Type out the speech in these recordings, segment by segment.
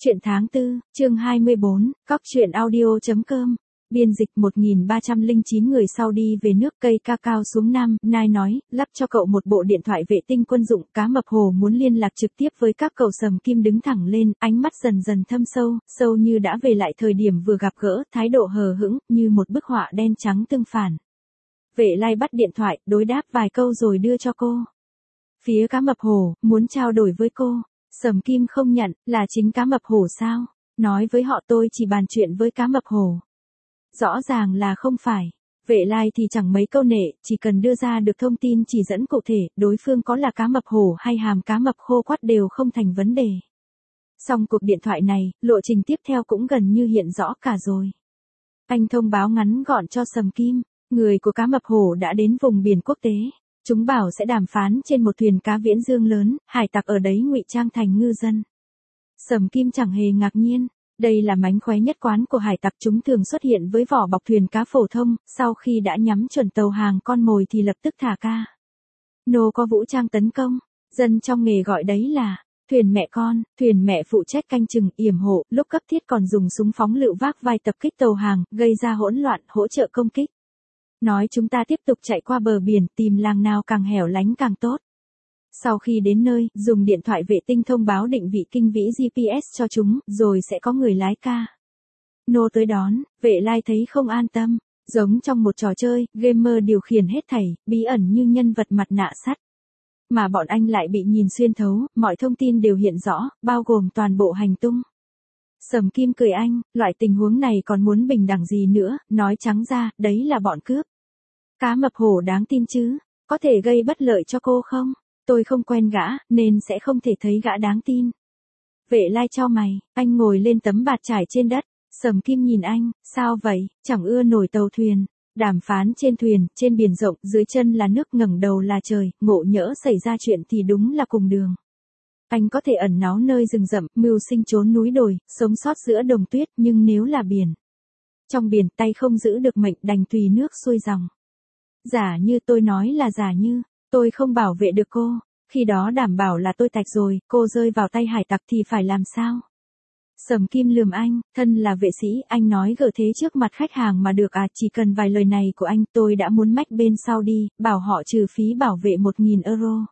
Chuyện tháng 4, chương 24, cóc truyện audio.com. Biên dịch 1309 người sau đi về nước cây ca cao xuống Nam, Nai nói, lắp cho cậu một bộ điện thoại vệ tinh quân dụng. Cá mập hồ muốn liên lạc trực tiếp với các cậu. Sầm Kim đứng thẳng lên, ánh mắt dần dần thâm sâu, sâu như đã về lại thời điểm vừa gặp gỡ, thái độ hờ hững, như một bức họa đen trắng tương phản. Vệ Lai bắt điện thoại, đối đáp vài câu rồi đưa cho cô. Phía cá mập hồ, muốn trao đổi với cô. Sầm Kim không nhận, là chính cá mập hồ sao? Nói với họ tôi chỉ bàn chuyện với cá mập hồ. Rõ ràng là không phải. Vệ Lai thì chẳng mấy câu nệ, chỉ cần đưa ra được thông tin chỉ dẫn cụ thể, đối phương có là cá mập hồ hay hàm cá mập khô quắt đều không thành vấn đề. Xong cuộc điện thoại này, lộ trình tiếp theo cũng gần như hiện rõ cả rồi. Anh thông báo ngắn gọn cho Sầm Kim, người của cá mập hồ đã đến vùng biển quốc tế. Chúng bảo sẽ đàm phán trên một thuyền cá viễn dương lớn, hải tặc ở đấy ngụy trang thành ngư dân. Sầm Kim chẳng hề ngạc nhiên, đây là mánh khóe nhất quán của hải tặc, chúng thường xuất hiện với vỏ bọc thuyền cá phổ thông, sau khi đã nhắm chuẩn tàu hàng con mồi thì lập tức thả ca. Nô có vũ trang tấn công, dân trong nghề gọi đấy là thuyền mẹ con, thuyền mẹ phụ trách canh chừng, yểm hộ, lúc cấp thiết còn dùng súng phóng lựu vác vai tập kích tàu hàng, gây ra hỗn loạn, hỗ trợ công kích. Nói chúng ta tiếp tục chạy qua bờ biển, tìm làng nào càng hẻo lánh càng tốt. Sau khi đến nơi, dùng điện thoại vệ tinh thông báo định vị kinh vĩ GPS cho chúng, rồi sẽ có người lái ca. Nô tới đón, Vệ Lai thấy không an tâm, giống trong một trò chơi, gamer điều khiển hết thảy, bí ẩn như nhân vật mặt nạ sắt. Mà bọn anh lại bị nhìn xuyên thấu, mọi thông tin đều hiện rõ, bao gồm toàn bộ hành tung. Sầm Kim cười anh, loại tình huống này còn muốn bình đẳng gì nữa, nói trắng ra, đấy là bọn cướp. Cá mập hổ đáng tin chứ, có thể gây bất lợi cho cô không? Tôi không quen gã, nên sẽ không thể thấy gã đáng tin. Vệ Lai chau mày, anh ngồi lên tấm bạt trải trên đất, Sầm Kim nhìn anh, sao vậy, chẳng ưa nổi tàu thuyền. Đàm phán trên thuyền, trên biển rộng, dưới chân là nước, ngẩng đầu là trời, ngộ nhỡ xảy ra chuyện thì đúng là cùng đường. Anh có thể ẩn náu nơi rừng rậm, mưu sinh trốn núi đồi, sống sót giữa đồng tuyết, nhưng nếu là biển. Trong biển tay không giữ được mệnh, đành tùy nước xuôi dòng. Giả như tôi nói là giả như, tôi không bảo vệ được cô, khi đó đảm bảo là tôi tạch rồi, cô rơi vào tay hải tặc thì phải làm sao? Sầm Kim lườm anh, thân là vệ sĩ, anh nói gở thế trước mặt khách hàng mà được à, chỉ cần vài lời này của anh tôi đã muốn mách bên sau đi, bảo họ trừ phí bảo vệ 1.000 euro.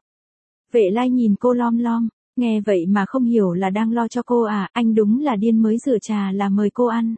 Vệ Lai nhìn cô lom lom, nghe vậy mà không hiểu là đang lo cho cô à, anh đúng là điên, mới rửa trà là mời cô ăn.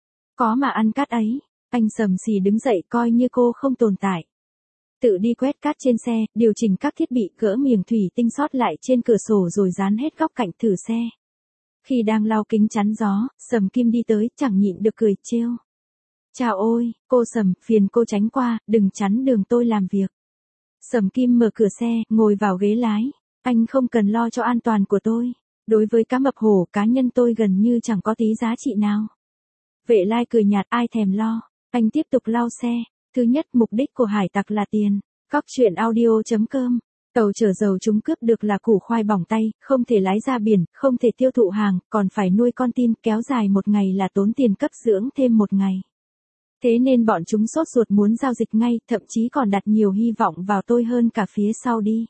Có mà ăn cát ấy, anh sầm xì đứng dậy coi như cô không tồn tại. Tự đi quét cát trên xe, điều chỉnh các thiết bị, gỡ miếng thủy tinh sót lại trên cửa sổ rồi dán hết góc cạnh thử xe. Khi đang lau kính chắn gió, Sầm Kim đi tới, chẳng nhịn được cười trêu. Chào ôi, cô Sầm, phiền cô tránh qua, đừng chắn đường tôi làm việc. Sầm Kim mở cửa xe, ngồi vào ghế lái. Anh không cần lo cho an toàn của tôi. Đối với cá mập hổ, cá nhân tôi gần như chẳng có tí giá trị nào. Vệ Lai cười nhạt, ai thèm lo. Anh tiếp tục lau xe. Thứ nhất, mục đích của hải tặc là tiền. Cóc truyện audio.com. Tàu chở dầu chúng cướp được là củ khoai bỏng tay, không thể lái ra biển, không thể tiêu thụ hàng, còn phải nuôi con tin, kéo dài một ngày là tốn tiền cấp dưỡng thêm một ngày. Thế nên bọn chúng sốt ruột muốn giao dịch ngay, thậm chí còn đặt nhiều hy vọng vào tôi hơn cả phía sau đi.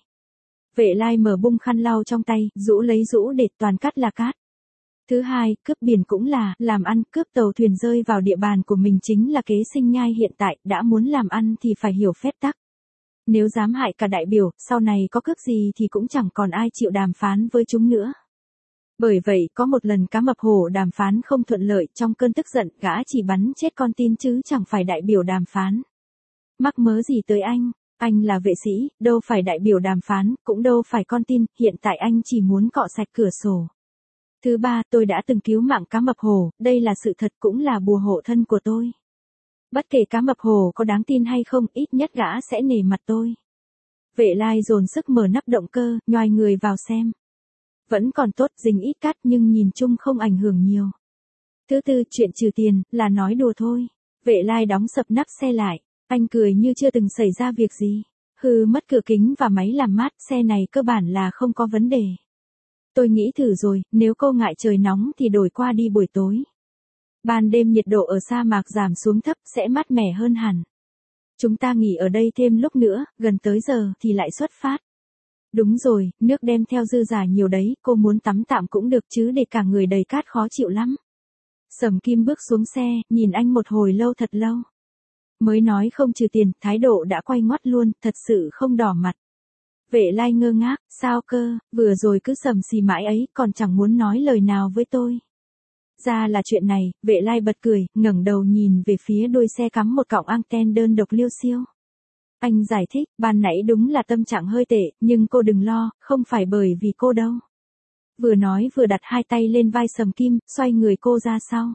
Vệ Lai mở bung khăn lau trong tay, rũ lấy rũ để toàn cát là cát. Thứ hai, cướp biển cũng là, làm ăn, cướp tàu thuyền rơi vào địa bàn của mình chính là kế sinh nhai hiện tại, đã muốn làm ăn thì phải hiểu phép tắc. Nếu dám hại cả đại biểu, sau này có cướp gì thì cũng chẳng còn ai chịu đàm phán với chúng nữa. Bởi vậy, có một lần cá mập hổ đàm phán không thuận lợi, trong cơn tức giận, gã chỉ bắn chết con tin chứ chẳng phải đại biểu đàm phán. Mắc mớ gì tới anh là vệ sĩ, đâu phải đại biểu đàm phán, cũng đâu phải con tin, hiện tại anh chỉ muốn cọ sạch cửa sổ. Thứ ba, tôi đã từng cứu mạng cá mập hồ, đây là sự thật cũng là bùa hộ thân của tôi. Bất kể cá mập hồ có đáng tin hay không, ít nhất gã sẽ nể mặt tôi. Vệ Lai dồn sức mở nắp động cơ, nhoài người vào xem. Vẫn còn tốt, dính ít cát nhưng nhìn chung không ảnh hưởng nhiều. Thứ tư, chuyện trừ tiền, là nói đùa thôi. Vệ Lai đóng sập nắp xe lại, anh cười như chưa từng xảy ra việc gì. Hư mất cửa kính và máy làm mát, xe này cơ bản là không có vấn đề. Tôi nghĩ thử rồi, nếu cô ngại trời nóng thì đổi qua đi buổi tối. Ban đêm nhiệt độ ở sa mạc giảm xuống thấp, sẽ mát mẻ hơn hẳn. Chúng ta nghỉ ở đây thêm lúc nữa, gần tới giờ thì lại xuất phát. Đúng rồi, nước đem theo dư giả nhiều đấy, cô muốn tắm tạm cũng được chứ để cả người đầy cát khó chịu lắm. Sầm Kim bước xuống xe, nhìn anh một hồi lâu thật lâu. Mới nói không trừ tiền, thái độ đã quay ngoắt luôn, thật sự không đỏ mặt. Vệ Lai ngơ ngác, sao cơ, vừa rồi cứ sầm xì mãi ấy, còn chẳng muốn nói lời nào với tôi. Ra là chuyện này, Vệ Lai bật cười, ngẩng đầu nhìn về phía đuôi xe cắm một cọng anten đơn độc liêu xiêu. Anh giải thích, ban nãy đúng là tâm trạng hơi tệ, nhưng cô đừng lo, không phải bởi vì cô đâu. Vừa nói vừa đặt hai tay lên vai Sầm Kim, xoay người cô ra sau.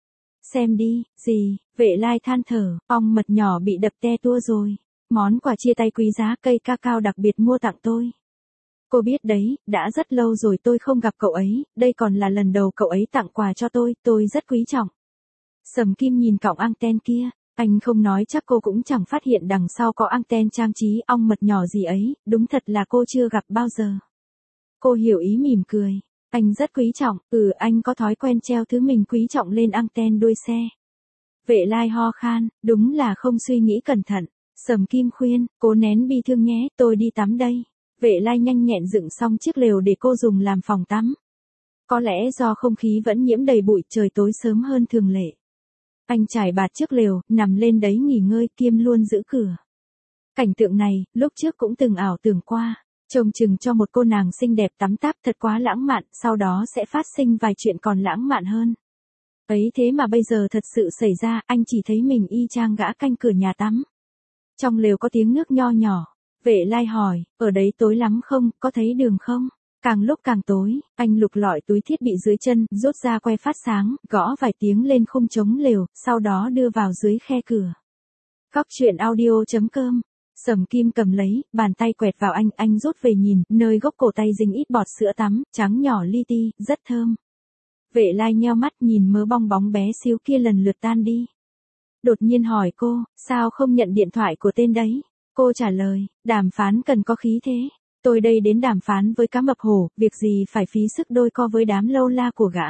Xem đi, gì, Vệ Lai than thở, ong mật nhỏ bị đập te tua rồi. Món quà chia tay quý giá cây cacao đặc biệt mua tặng tôi. Cô biết đấy, đã rất lâu rồi tôi không gặp cậu ấy, đây còn là lần đầu cậu ấy tặng quà cho tôi rất quý trọng. Sầm Kim nhìn cọng anten kia, anh không nói chắc cô cũng chẳng phát hiện đằng sau có anten trang trí ong mật nhỏ gì ấy, đúng thật là cô chưa gặp bao giờ. Cô hiểu ý mỉm cười, anh rất quý trọng, anh có thói quen treo thứ mình quý trọng lên anten đuôi xe. Vệ Lai ho khan, đúng là không suy nghĩ cẩn thận. Sầm Kim khuyên, cố nén bi thương nhé, tôi đi tắm đây. Vệ Lai nhanh nhẹn dựng xong chiếc lều để cô dùng làm phòng tắm. Có lẽ do không khí vẫn nhiễm đầy bụi, trời tối sớm hơn thường lệ. Anh trải bạt chiếc lều, nằm lên đấy nghỉ ngơi, kiêm luôn giữ cửa. Cảnh tượng này, lúc trước cũng từng ảo tưởng qua. Trông chừng cho một cô nàng xinh đẹp tắm táp thật quá lãng mạn, sau đó sẽ phát sinh vài chuyện còn lãng mạn hơn. Ấy thế mà bây giờ thật sự xảy ra, anh chỉ thấy mình y chang gã canh cửa nhà tắm. Trong lều có tiếng nước nho nhỏ. Vệ Lai hỏi, ở đấy tối lắm không, có thấy đường không? Càng lúc càng tối, anh lục lọi túi thiết bị dưới chân, rút ra que phát sáng, gõ vài tiếng lên khung chống lều, sau đó đưa vào dưới khe cửa. Cóc truyện audio.com. Sầm Kim cầm lấy, bàn tay quẹt vào anh rút về nhìn, nơi gốc cổ tay dính ít bọt sữa tắm, trắng nhỏ li ti, rất thơm. Vệ Lai nheo mắt nhìn mớ bong bóng bé xíu kia lần lượt tan đi. Đột nhiên hỏi cô, sao không nhận điện thoại của tên đấy? Cô trả lời, đàm phán cần có khí thế. Tôi đây đến đàm phán với cá mập hổ, việc gì phải phí sức đôi co với đám lâu la của gã.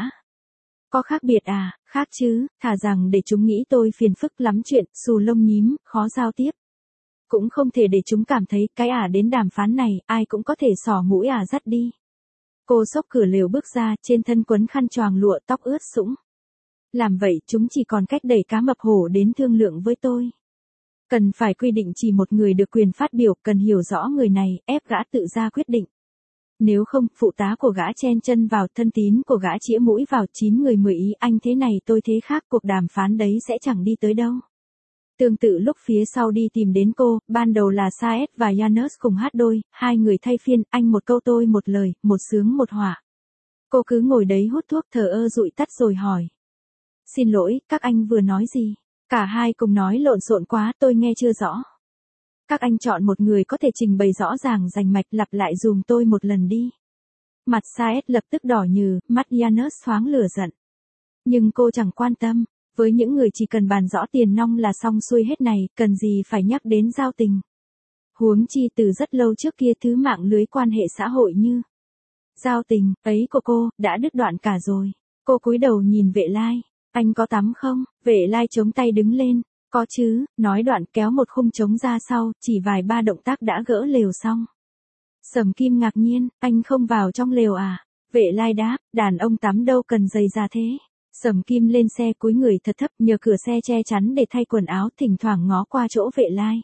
Có khác biệt à, khác chứ, thà rằng để chúng nghĩ tôi phiền phức lắm chuyện, xù lông nhím, khó giao tiếp. Cũng không thể để chúng cảm thấy cái đến đàm phán này, ai cũng có thể xỏ mũi dắt đi. Cô xốc cửa lều bước ra, trên thân quấn khăn choàng lụa, tóc ướt sũng. Làm vậy chúng chỉ còn cách đẩy cá mập hổ đến thương lượng với tôi. Cần phải quy định chỉ một người được quyền phát biểu, cần hiểu rõ người này, ép gã tự ra quyết định. Nếu không, phụ tá của gã chen chân vào, thân tín của gã chĩa mũi vào, 9 người 10 ý, anh thế này tôi thế khác, cuộc đàm phán đấy sẽ chẳng đi tới đâu. Tương tự lúc phía sau đi tìm đến cô, ban đầu là Saed và Janus cùng hát đôi, hai người thay phiên, anh một câu tôi một lời, một sướng một họa. Cô cứ ngồi đấy hút thuốc thờ ơ dụi tắt rồi hỏi. Xin lỗi, các anh vừa nói gì? Cả hai cùng nói lộn xộn quá, tôi nghe chưa rõ. Các anh chọn một người có thể trình bày rõ ràng rành mạch, lặp lại dùm tôi một lần đi. Mặt Saed lập tức đỏ nhừ, mắt Janus thoáng lửa giận. Nhưng cô chẳng quan tâm, với những người chỉ cần bàn rõ tiền nong là xong xuôi hết này, cần gì phải nhắc đến giao tình. Huống chi từ rất lâu trước kia thứ mạng lưới quan hệ xã hội như giao tình ấy của cô đã đứt đoạn cả rồi. Cô cúi đầu nhìn Vệ Lai. Anh có tắm không? Vệ Lai chống tay đứng lên. Có chứ, nói đoạn kéo một khung trống ra sau, chỉ vài ba động tác đã gỡ lều xong. Sầm Kim ngạc nhiên, anh không vào trong lều à? Vệ Lai đáp, đàn ông tắm đâu cần giày ra thế. Sầm Kim lên xe cúi người thật thấp, nhờ cửa xe che chắn để thay quần áo, thỉnh thoảng ngó qua chỗ Vệ Lai.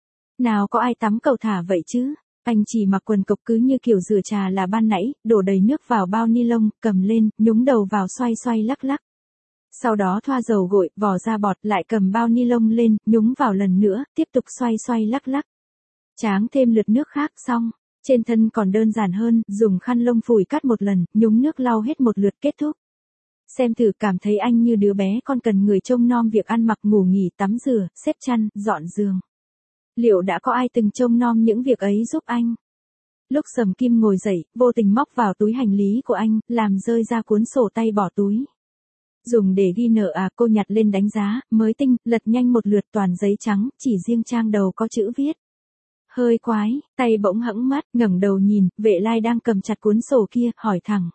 Nào có ai tắm cầu thả vậy chứ? Anh chỉ mặc quần cộc cứ như kiểu rửa trà là ban nãy, đổ đầy nước vào bao ni lông, cầm lên, nhúng đầu vào xoay xoay lắc lắc. Sau đó thoa dầu gội, vò ra bọt, lại cầm bao ni lông lên, nhúng vào lần nữa, tiếp tục xoay xoay lắc lắc. Tráng thêm lượt nước khác xong. Trên thân còn đơn giản hơn, dùng khăn lông phủi cắt một lần, nhúng nước lau hết một lượt kết thúc. Xem thử, cảm thấy anh như đứa bé con cần người trông nom việc ăn mặc, ngủ nghỉ, tắm rửa, xếp chăn, dọn giường. Liệu đã có ai từng trông nom những việc ấy giúp anh? Lúc Sầm Kim ngồi dậy, vô tình móc vào túi hành lý của anh, làm rơi ra cuốn sổ tay bỏ túi. Dùng để ghi nợ cô nhặt lên đánh giá, mới tinh, lật nhanh một lượt toàn giấy trắng, chỉ riêng trang đầu có chữ viết. Hơi quái, tay bỗng hẫng mắt, ngẩng đầu nhìn, Vệ Lai đang cầm chặt cuốn sổ kia, hỏi thẳng.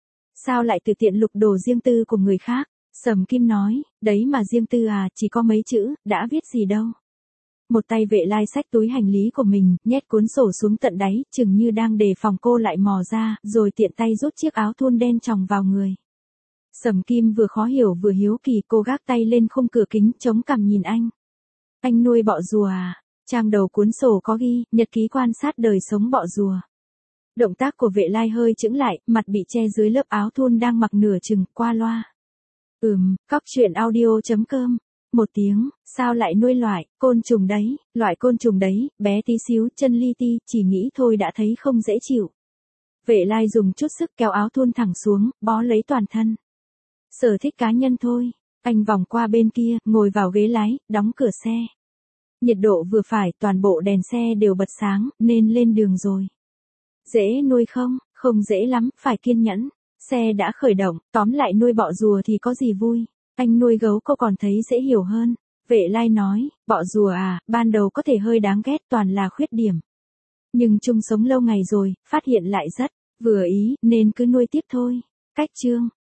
Sao lại tự tiện lục đồ riêng tư của người khác? Sầm Kim nói, đấy mà riêng tư chỉ có mấy chữ, đã viết gì đâu. Một tay Vệ Lai xách túi hành lý của mình, nhét cuốn sổ xuống tận đáy, chừng như đang đề phòng cô lại mò ra, rồi tiện tay rút chiếc áo thun đen tròng vào người. Sầm Kim vừa khó hiểu vừa hiếu kỳ, cô gác tay lên khung cửa kính, chống cằm nhìn anh. Anh nuôi bọ rùa à? Trang đầu cuốn sổ có ghi, nhật ký quan sát đời sống bọ rùa. Động tác của Vệ Lai hơi chững lại, mặt bị che dưới lớp áo thun đang mặc nửa chừng, qua loa. Cóc truyện audio.com. Một tiếng, sao lại nuôi loại côn trùng đấy, loại côn trùng đấy, bé tí xíu, chân li ti, chỉ nghĩ thôi đã thấy không dễ chịu. Vệ Lai dùng chút sức kéo áo thun thẳng xuống, bó lấy toàn thân. Sở thích cá nhân thôi. Anh vòng qua bên kia, ngồi vào ghế lái, đóng cửa xe. Nhiệt độ vừa phải, toàn bộ đèn xe đều bật sáng, nên lên đường rồi. Dễ nuôi không? Không dễ lắm, phải kiên nhẫn. Xe đã khởi động, tóm lại nuôi bọ rùa thì có gì vui. Anh nuôi gấu cô còn thấy dễ hiểu hơn. Vệ Lai nói, bọ rùa à, ban đầu có thể hơi đáng ghét, toàn là khuyết điểm. Nhưng chung sống lâu ngày rồi, phát hiện lại rất vừa ý, nên cứ nuôi tiếp thôi. Cách chương.